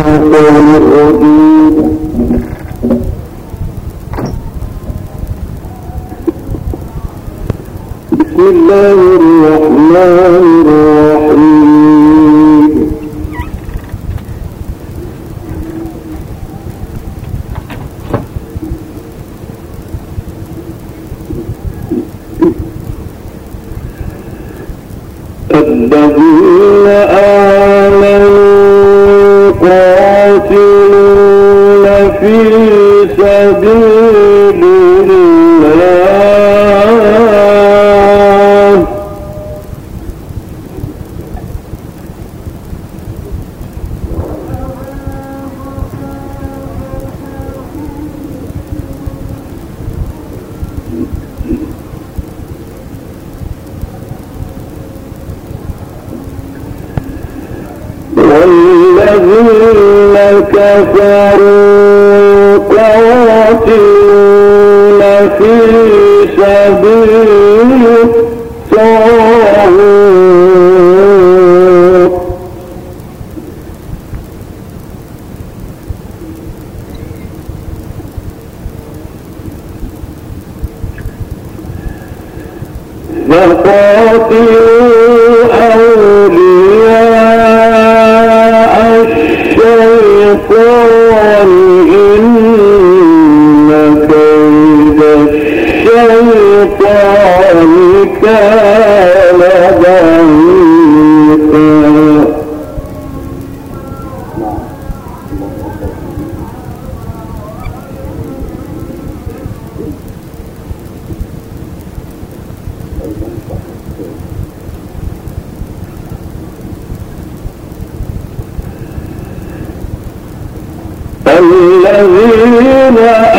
الشيطان الرجيم. بسم الله الرحمن الرحيم. الذين آمنوا قاتلون في سبيل الله والذين كفروا قاتلون في سبيل الطاغوت فقاتلوا أولياء الشيطان إن كيد الشيطان كان ضعيفا. الذين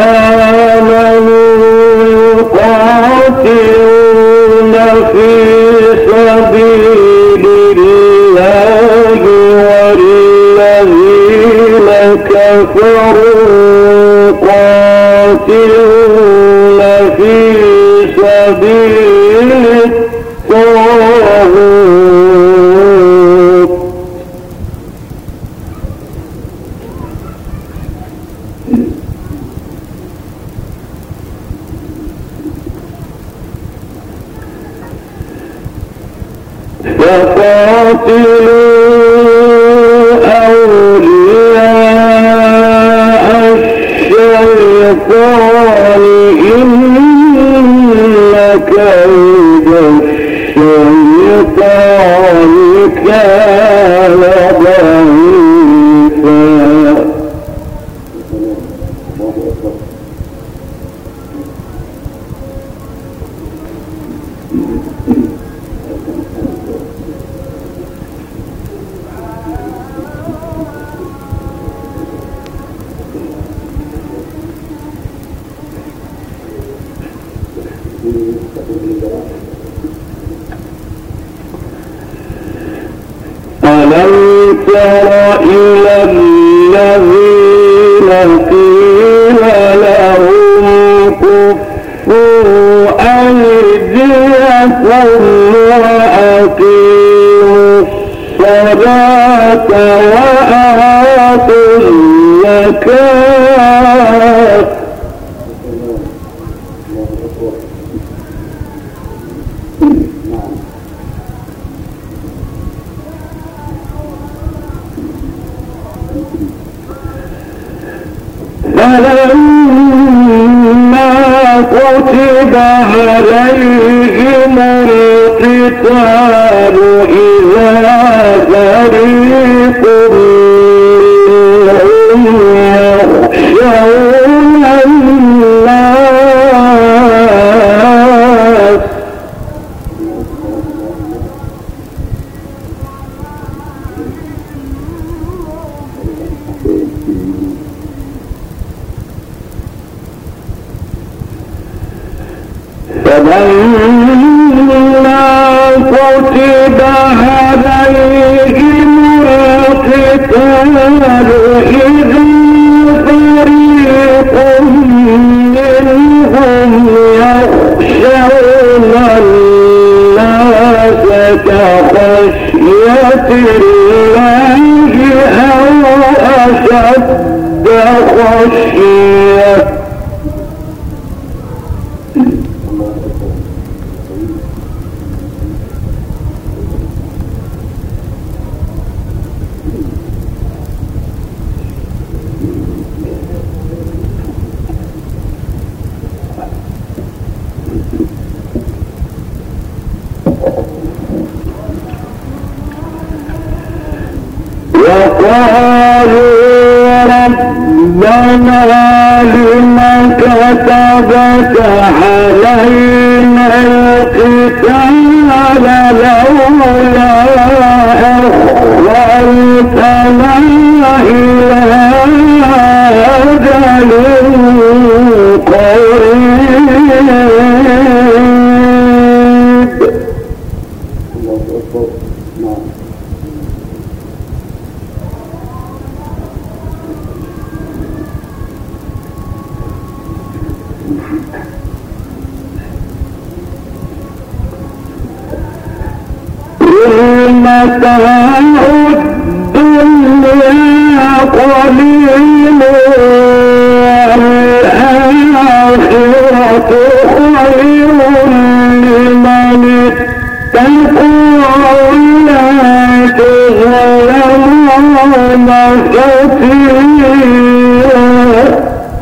آمنوا يقاتلون في سبيل الله والذين كفروا قاتلون في سبيل الطاغوت فقاتلوا أولياء الشيطان إن كيد الشيطان كان ضعيفا. ألم تر إلى الذين قيل لهم كفوا أيديكم وأقيموا الصلاة وآتوا الزكاة فلما كتب عليهم القتال إذا فريق منهم يخشون الناس فلما كتب عليهم القتال إذا فريق منهم يخشون الناس كخشية الله أو أشد خشية وقالوا ربنا لم كتبت علينا القتال لولا أخرتنا إلى أجل قريب. متاع الدنيا قليل والآخرة خير لمن اتقى ولا تظلمون فتيلا.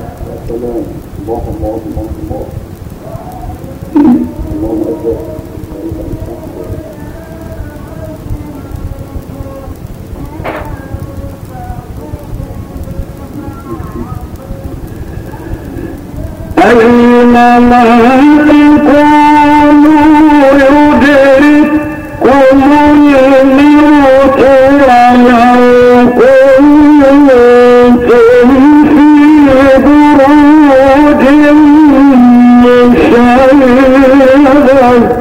أينما تكونوا يدرككم الموت ولو كنتم في بروج مشيدة.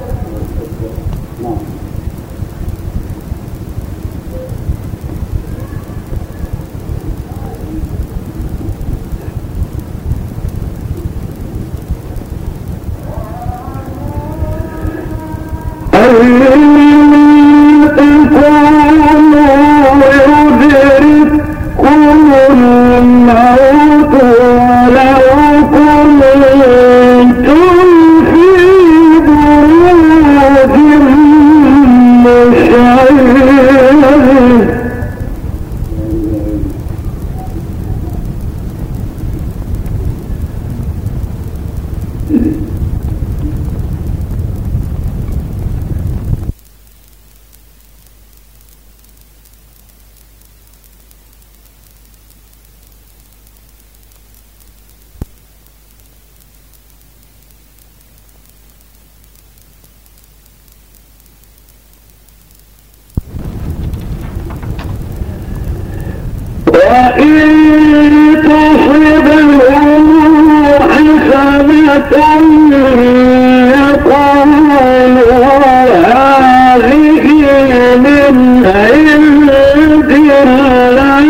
وإن تصبهم حسنة يقولوا هذه من عند الله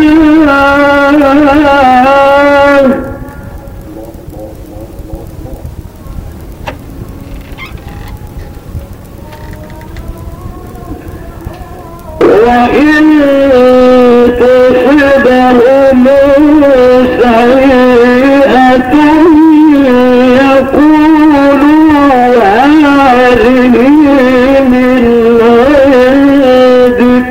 وإن تصبهم سيئة يقولوا هذه من عندك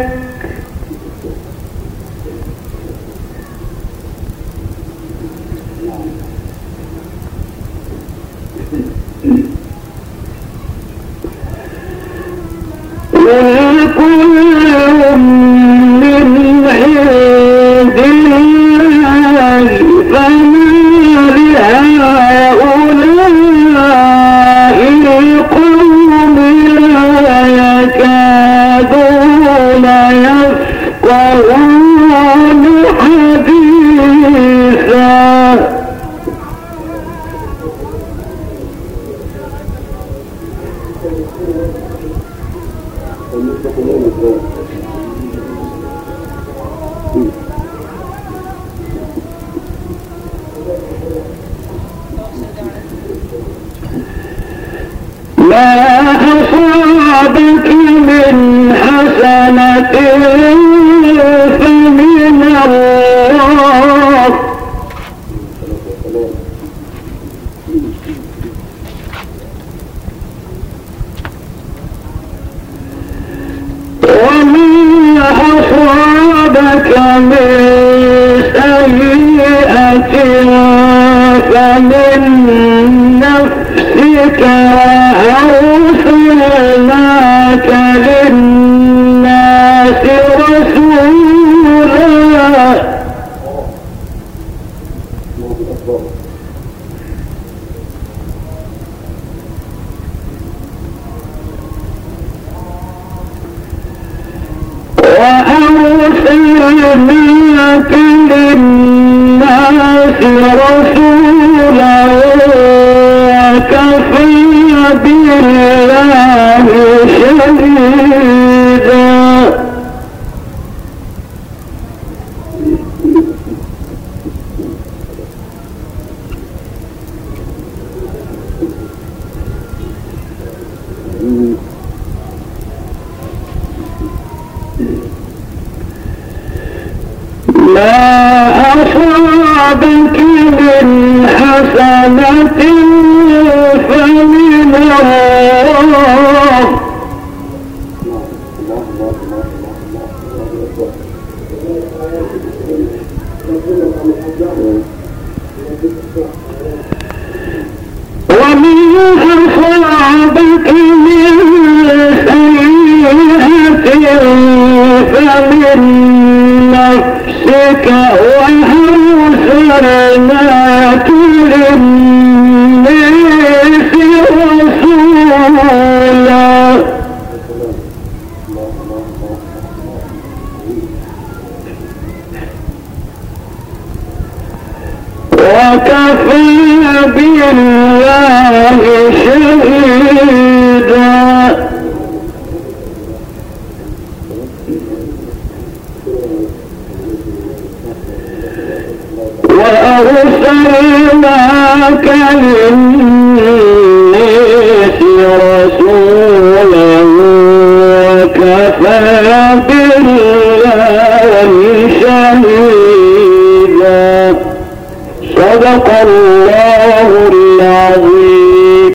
وكل من عند الله فما لهؤلاء القوم لا يكادون يفقهون حديثا. ما أصابك من حسنة فمن الله شهيدا ما أصابك من حسنة فمن الله ومن أصابك من سيئة فمن نفسك وأرسلناك للناس رسولا وكفى بالله شهيدا وأرسلناك للناس رسولا وكفى بالله شهيدا صدق الله العظيم.